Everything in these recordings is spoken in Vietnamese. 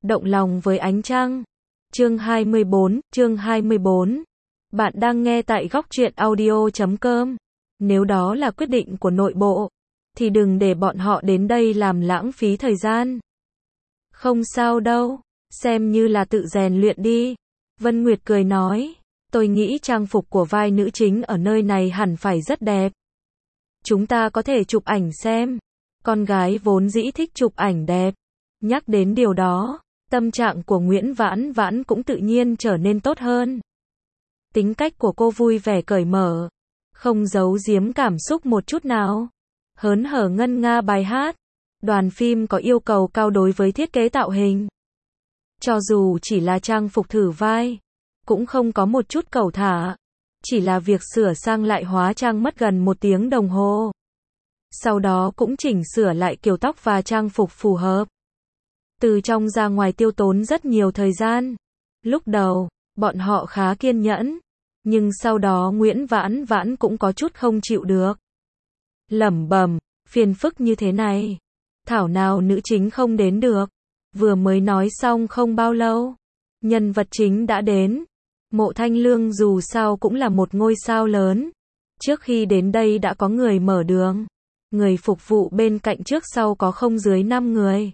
động lòng với ánh trăng. Chương 24. Bạn đang nghe tại góc truyện audio.com. Nếu đó là quyết định của nội bộ, thì đừng để bọn họ đến đây làm lãng phí thời gian. Không sao đâu, xem như là tự rèn luyện đi. Vân Nguyệt cười nói, tôi nghĩ trang phục của vai nữ chính ở nơi này hẳn phải rất đẹp. Chúng ta có thể chụp ảnh xem. Con gái vốn dĩ thích chụp ảnh đẹp. Nhắc đến điều đó, tâm trạng của Nguyễn Vãn Vãn cũng tự nhiên trở nên tốt hơn. Tính cách của cô vui vẻ cởi mở, không giấu giếm cảm xúc một chút nào. Hớn hở ngân nga bài hát. Đoàn phim có yêu cầu cao đối với thiết kế tạo hình. Cho dù chỉ là trang phục thử vai, cũng không có một chút cẩu thả. Chỉ là việc sửa sang lại hóa trang mất gần 1 tiếng đồng hồ. Sau đó cũng chỉnh sửa lại kiểu tóc và trang phục phù hợp. Từ trong ra ngoài tiêu tốn rất nhiều thời gian. Lúc đầu, bọn họ khá kiên nhẫn. Nhưng sau đó Nguyễn Vãn Vãn cũng có chút không chịu được. Lẩm bẩm, phiền phức như thế này. Thảo nào nữ chính không đến được. Vừa mới nói xong không bao lâu, nhân vật chính đã đến. Mộ Thanh Lương dù sao cũng là một ngôi sao lớn. Trước khi đến đây đã có người mở đường. Người phục vụ bên cạnh trước sau có không dưới 5 người.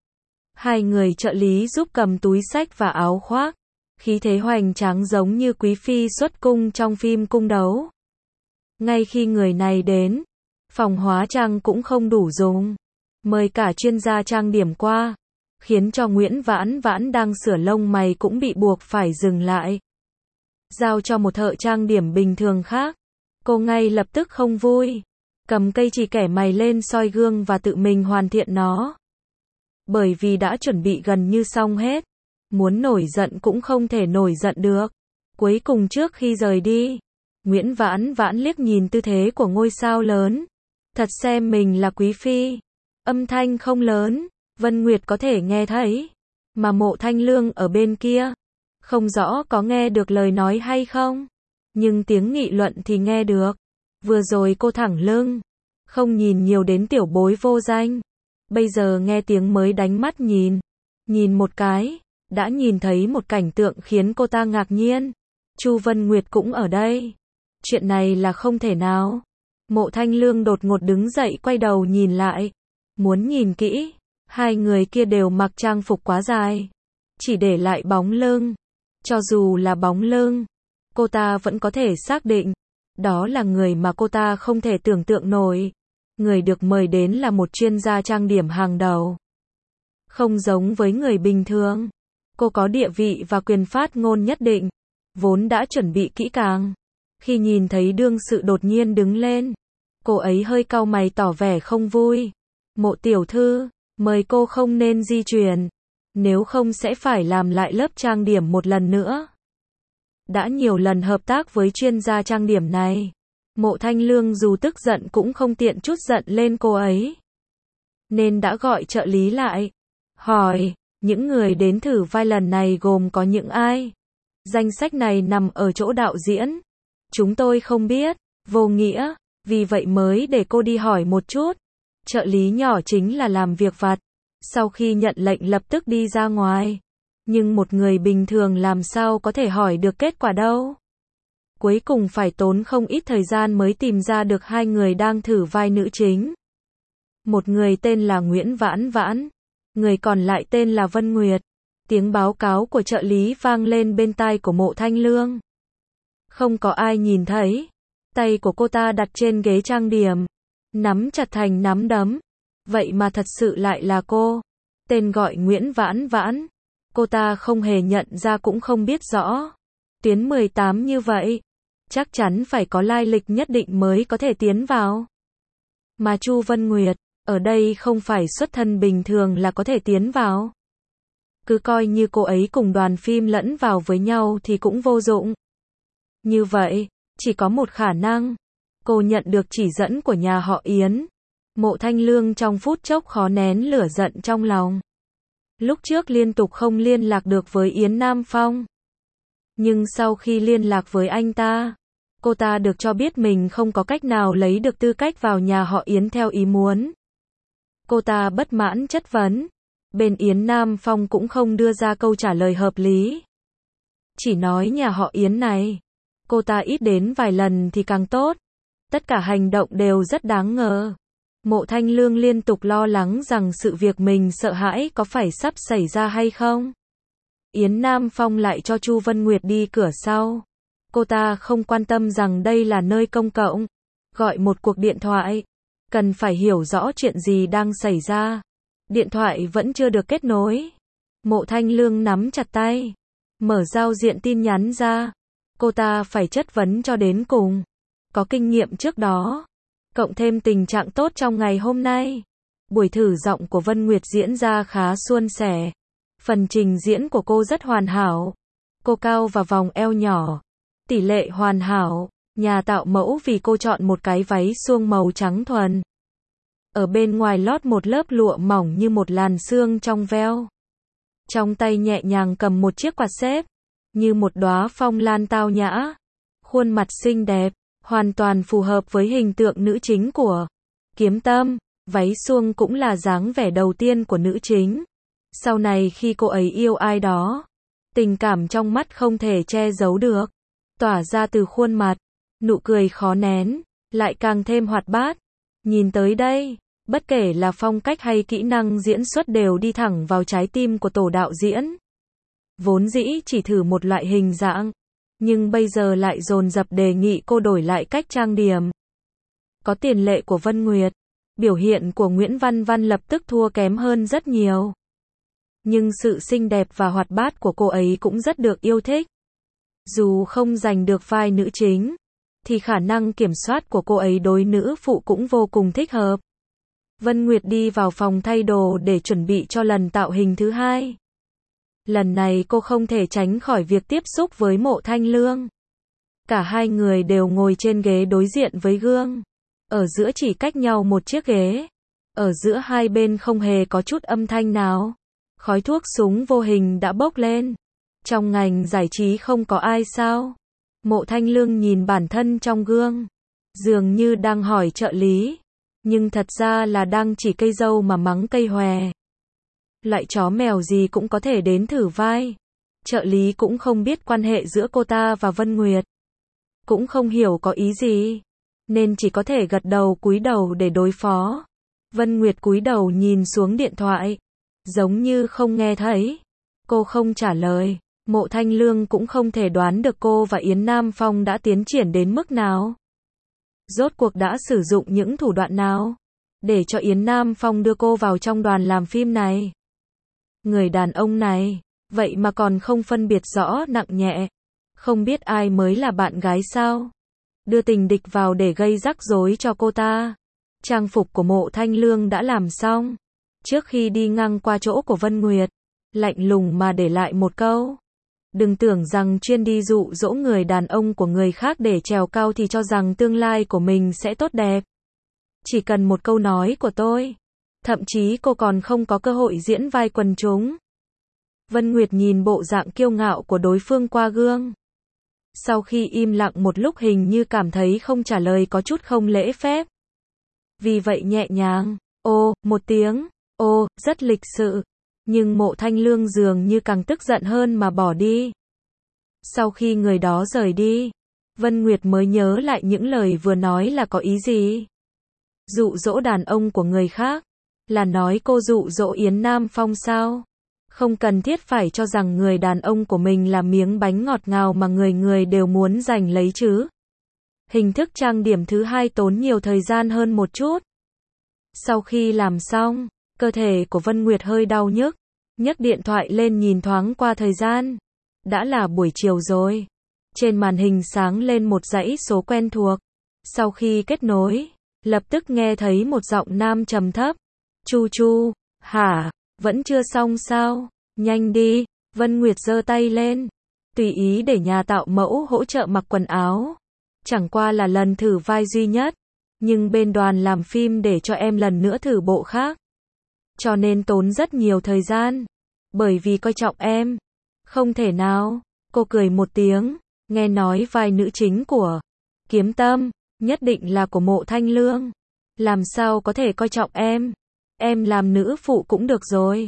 2 người trợ lý giúp cầm túi xách và áo khoác. Khí thế hoành tráng giống như quý phi xuất cung trong phim cung đấu. Ngay khi người này đến, phòng hóa trang cũng không đủ dùng. Mời cả chuyên gia trang điểm qua, khiến cho Nguyễn Vãn Vãn đang sửa lông mày cũng bị buộc phải dừng lại. Giao cho một thợ trang điểm bình thường khác, cô ngay lập tức không vui. Cầm cây chì kẻ mày lên soi gương và tự mình hoàn thiện nó. Bởi vì đã chuẩn bị gần như xong hết. Muốn nổi giận cũng không thể nổi giận được. Cuối cùng trước khi rời đi, Nguyễn Vãn Vãn liếc nhìn tư thế của ngôi sao lớn. Thật xem mình là quý phi. Âm thanh không lớn, Vân Nguyệt có thể nghe thấy. Mà Mộ Thanh Lương ở bên kia, không rõ có nghe được lời nói hay không. Nhưng tiếng nghị luận thì nghe được. Vừa rồi cô thẳng lưng, không nhìn nhiều đến tiểu bối vô danh. Bây giờ nghe tiếng mới đánh mắt nhìn. Nhìn một cái, đã nhìn thấy một cảnh tượng khiến cô ta ngạc nhiên. Chu Vân Nguyệt cũng ở đây. Chuyện này là không thể nào. Mộ Thanh Lương đột ngột đứng dậy quay đầu nhìn lại. Muốn nhìn kỹ, 2 người kia đều mặc trang phục quá dài. Chỉ để lại bóng lưng. Cho dù là bóng lưng, cô ta vẫn có thể xác định. Đó là người mà cô ta không thể tưởng tượng nổi. Người được mời đến là một chuyên gia trang điểm hàng đầu. Không giống với người bình thường. Cô có địa vị và quyền phát ngôn nhất định. Vốn đã chuẩn bị kỹ càng. Khi nhìn thấy đương sự đột nhiên đứng lên, cô ấy hơi cau mày tỏ vẻ không vui. Mộ tiểu thư, mời cô không nên di chuyển. Nếu không sẽ phải làm lại lớp trang điểm một lần nữa. Đã nhiều lần hợp tác với chuyên gia trang điểm này. Mộ Thanh Lương dù tức giận cũng không tiện chút giận lên cô ấy. Nên đã gọi trợ lý lại. Hỏi, những người đến thử vai lần này gồm có những ai? Danh sách này nằm ở chỗ đạo diễn. Chúng tôi không biết, vô nghĩa, vì vậy mới để cô đi hỏi một chút. Trợ lý nhỏ chính là làm việc vặt. Sau khi nhận lệnh lập tức đi ra ngoài. Nhưng một người bình thường làm sao có thể hỏi được kết quả đâu. Cuối cùng phải tốn không ít thời gian mới tìm ra được 2 người đang thử vai nữ chính. Một người tên là Nguyễn Vãn Vãn, người còn lại tên là Vân Nguyệt. Tiếng báo cáo của trợ lý vang lên bên tai của Mộ Thanh Lương. Không có ai nhìn thấy. Tay của cô ta đặt trên ghế trang điểm, nắm chặt thành nắm đấm. Vậy mà thật sự lại là cô. Tên gọi Nguyễn Vãn Vãn. Cô ta không hề nhận ra cũng không biết rõ. Tuyến 18 như vậy, chắc chắn phải có lai lịch nhất định mới có thể tiến vào. Mà Chu Vân Nguyệt, ở đây không phải xuất thân bình thường là có thể tiến vào. Cứ coi như cô ấy cùng đoàn phim lẫn vào với nhau thì cũng vô dụng. Như vậy, chỉ có một khả năng. Cô nhận được chỉ dẫn của nhà họ Yến. Mộ Thanh Lương trong phút chốc khó nén lửa giận trong lòng. Lúc trước liên tục không liên lạc được với Yến Nam Phong. Nhưng sau khi liên lạc với anh ta, cô ta được cho biết mình không có cách nào lấy được tư cách vào nhà họ Yến theo ý muốn. Cô ta bất mãn chất vấn. Bên Yến Nam Phong cũng không đưa ra câu trả lời hợp lý. Chỉ nói nhà họ Yến này, cô ta ít đến vài lần thì càng tốt. Tất cả hành động đều rất đáng ngờ. Mộ Thanh Lương liên tục lo lắng rằng sự việc mình sợ hãi có phải sắp xảy ra hay không. Yến Nam Phong lại cho Chu Vân Nguyệt đi cửa sau. Cô ta không quan tâm rằng đây là nơi công cộng. Gọi một cuộc điện thoại. Cần phải hiểu rõ chuyện gì đang xảy ra. Điện thoại vẫn chưa được kết nối. Mộ Thanh Lương nắm chặt tay. Mở giao diện tin nhắn ra. Cô ta phải chất vấn cho đến cùng. Có kinh nghiệm trước đó. Cộng thêm tình trạng tốt trong ngày hôm nay. Buổi thử giọng của Vân Nguyệt diễn ra khá suôn sẻ. Phần trình diễn của cô rất hoàn hảo. Cô cao và vòng eo nhỏ. Tỷ lệ hoàn hảo. Nhà tạo mẫu vì cô chọn một cái váy suông màu trắng thuần. Ở bên ngoài lót một lớp lụa mỏng như một làn sương trong veo. Trong tay nhẹ nhàng cầm một chiếc quạt xếp. Như một đóa phong lan tao nhã. Khuôn mặt xinh đẹp. Hoàn toàn phù hợp với hình tượng nữ chính của Kiếm Tâm. Váy suông cũng là dáng vẻ đầu tiên của nữ chính. Sau này khi cô ấy yêu ai đó, tình cảm trong mắt không thể che giấu được. Tỏa ra từ khuôn mặt. Nụ cười khó nén. Lại càng thêm hoạt bát. Nhìn tới đây, bất kể là phong cách hay kỹ năng diễn xuất đều đi thẳng vào trái tim của tổ đạo diễn. Vốn dĩ chỉ thử một loại hình dạng. Nhưng bây giờ lại dồn dập đề nghị cô đổi lại cách trang điểm. Có tiền lệ của Vân Nguyệt, biểu hiện của Nguyễn Văn Văn lập tức thua kém hơn rất nhiều. Nhưng sự xinh đẹp và hoạt bát của cô ấy cũng rất được yêu thích. Dù không giành được vai nữ chính, thì khả năng kiểm soát của cô ấy đối nữ phụ cũng vô cùng thích hợp. Vân Nguyệt đi vào phòng thay đồ để chuẩn bị cho lần tạo hình thứ hai. Lần này cô không thể tránh khỏi việc tiếp xúc với Mộ Thanh Lương. Cả hai người đều ngồi trên ghế đối diện với gương. Ở giữa chỉ cách nhau một chiếc ghế. Ở giữa hai bên không hề có chút âm thanh nào. Khói thuốc súng vô hình đã bốc lên. Trong ngành giải trí không có ai sao? Mộ Thanh Lương nhìn bản thân trong gương. Dường như đang hỏi trợ lý. Nhưng thật ra là đang chỉ cây dâu mà mắng cây hòe. Loại chó mèo gì cũng có thể đến thử vai. Trợ lý cũng không biết quan hệ giữa cô ta và Vân Nguyệt. Cũng không hiểu có ý gì. Nên chỉ có thể gật đầu cúi đầu để đối phó. Vân Nguyệt cúi đầu nhìn xuống điện thoại. Giống như không nghe thấy. Cô không trả lời. Mộ Thanh Lương cũng không thể đoán được cô và Yến Nam Phong đã tiến triển đến mức nào. Rốt cuộc đã sử dụng những thủ đoạn nào để cho Yến Nam Phong đưa cô vào trong đoàn làm phim này. Người đàn ông này, vậy mà còn không phân biệt rõ nặng nhẹ. Không biết ai mới là bạn gái sao? Đưa tình địch vào để gây rắc rối cho cô ta. Trang phục của Mộ Thanh Lương đã làm xong. Trước khi đi ngang qua chỗ của Vân Nguyệt, lạnh lùng mà để lại một câu. Đừng tưởng rằng chuyên đi dụ dỗ người đàn ông của người khác để trèo cao thì cho rằng tương lai của mình sẽ tốt đẹp. Chỉ cần một câu nói của tôi. Thậm chí cô còn không có cơ hội diễn vai quần chúng. Vân Nguyệt nhìn bộ dạng kiêu ngạo của đối phương qua gương. Sau khi im lặng một lúc hình như cảm thấy không trả lời có chút không lễ phép. Vì vậy nhẹ nhàng, ô, một tiếng, ô, rất lịch sự. Nhưng Mộ Thanh Lương dường như càng tức giận hơn mà bỏ đi. Sau khi người đó rời đi, Vân Nguyệt mới nhớ lại những lời vừa nói là có ý gì. Dụ dỗ đàn ông của người khác. Là nói cô dụ dỗ Yến Nam Phong sao? Không cần thiết phải cho rằng người đàn ông của mình là miếng bánh ngọt ngào mà người người đều muốn giành lấy chứ. Hình thức trang điểm thứ hai tốn nhiều thời gian hơn một chút. Sau khi làm xong, cơ thể của Vân Nguyệt hơi đau nhức. Nhấc điện thoại lên nhìn thoáng qua thời gian. Đã là buổi chiều rồi. Trên màn hình sáng lên một dãy số quen thuộc. Sau khi kết nối, lập tức nghe thấy một giọng nam trầm thấp. Chu Chu, hả, vẫn chưa xong sao? Nhanh đi. Vân Nguyệt giơ tay lên. Tùy ý để nhà tạo mẫu hỗ trợ mặc quần áo. Chẳng qua là lần thử vai duy nhất. Nhưng bên đoàn làm phim để cho em lần nữa thử bộ khác. Cho nên tốn rất nhiều thời gian. Bởi vì coi trọng em. Không thể nào. Cô cười một tiếng. Nghe nói vai nữ chính của Kiếm Tâm nhất định là của Mộ Thanh Lương. Làm sao có thể coi trọng em. Em làm nữ phụ cũng được rồi.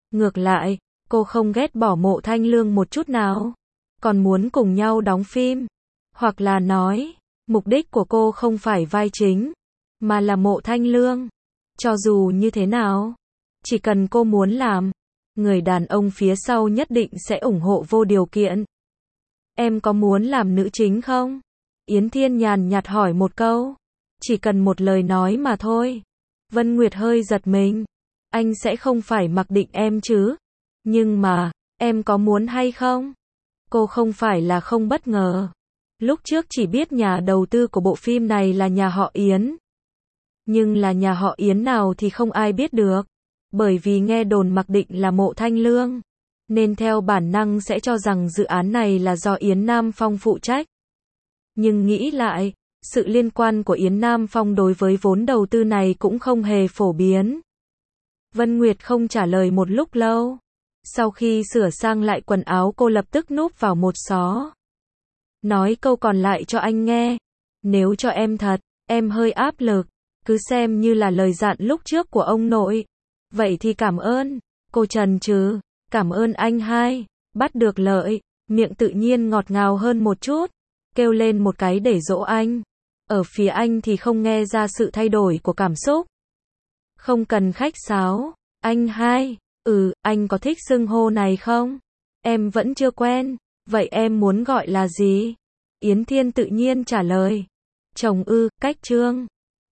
Ngược lại, cô không ghét bỏ Mộ Thanh Lương một chút nào, còn muốn cùng nhau đóng phim. Hoặc là nói, mục đích của cô không phải vai chính, mà là Mộ Thanh Lương. Cho dù như thế nào, chỉ cần cô muốn làm, người đàn ông phía sau nhất định sẽ ủng hộ vô điều kiện. Em có muốn làm nữ chính không? Yến Thiên nhàn nhạt hỏi một câu. Chỉ cần một lời nói mà thôi. Vân Nguyệt hơi giật mình. Anh sẽ không phải mặc định em chứ? Nhưng mà, em có muốn hay không? Cô không phải là không bất ngờ. Lúc trước chỉ biết nhà đầu tư của bộ phim này là nhà họ Yến. Nhưng là nhà họ Yến nào thì không ai biết được. Bởi vì nghe đồn mặc định là Mộ Thanh Lương, nên theo bản năng sẽ cho rằng dự án này là do Yến Nam Phong phụ trách. Nhưng nghĩ lại, sự liên quan của Yến Nam Phong đối với vốn đầu tư này cũng không hề phổ biến. Vân Nguyệt không trả lời một lúc lâu. Sau khi sửa sang lại quần áo cô lập tức núp vào một xó. Nói câu còn lại cho anh nghe. Nếu cho em thật, em hơi áp lực. Cứ xem như là lời dặn lúc trước của ông nội. Vậy thì cảm ơn. Cô chần chừ. Cảm ơn anh hai. Bắt được lợi. Miệng tự nhiên ngọt ngào hơn một chút. Kêu lên một cái để dỗ anh. Ở phía anh thì không nghe ra sự thay đổi của cảm xúc. Không cần khách sáo. Anh hai. Anh có thích xưng hô này không? Em vẫn chưa quen. Vậy em muốn gọi là gì? Yến Thiên tự nhiên trả lời. Chồng Cách Trương.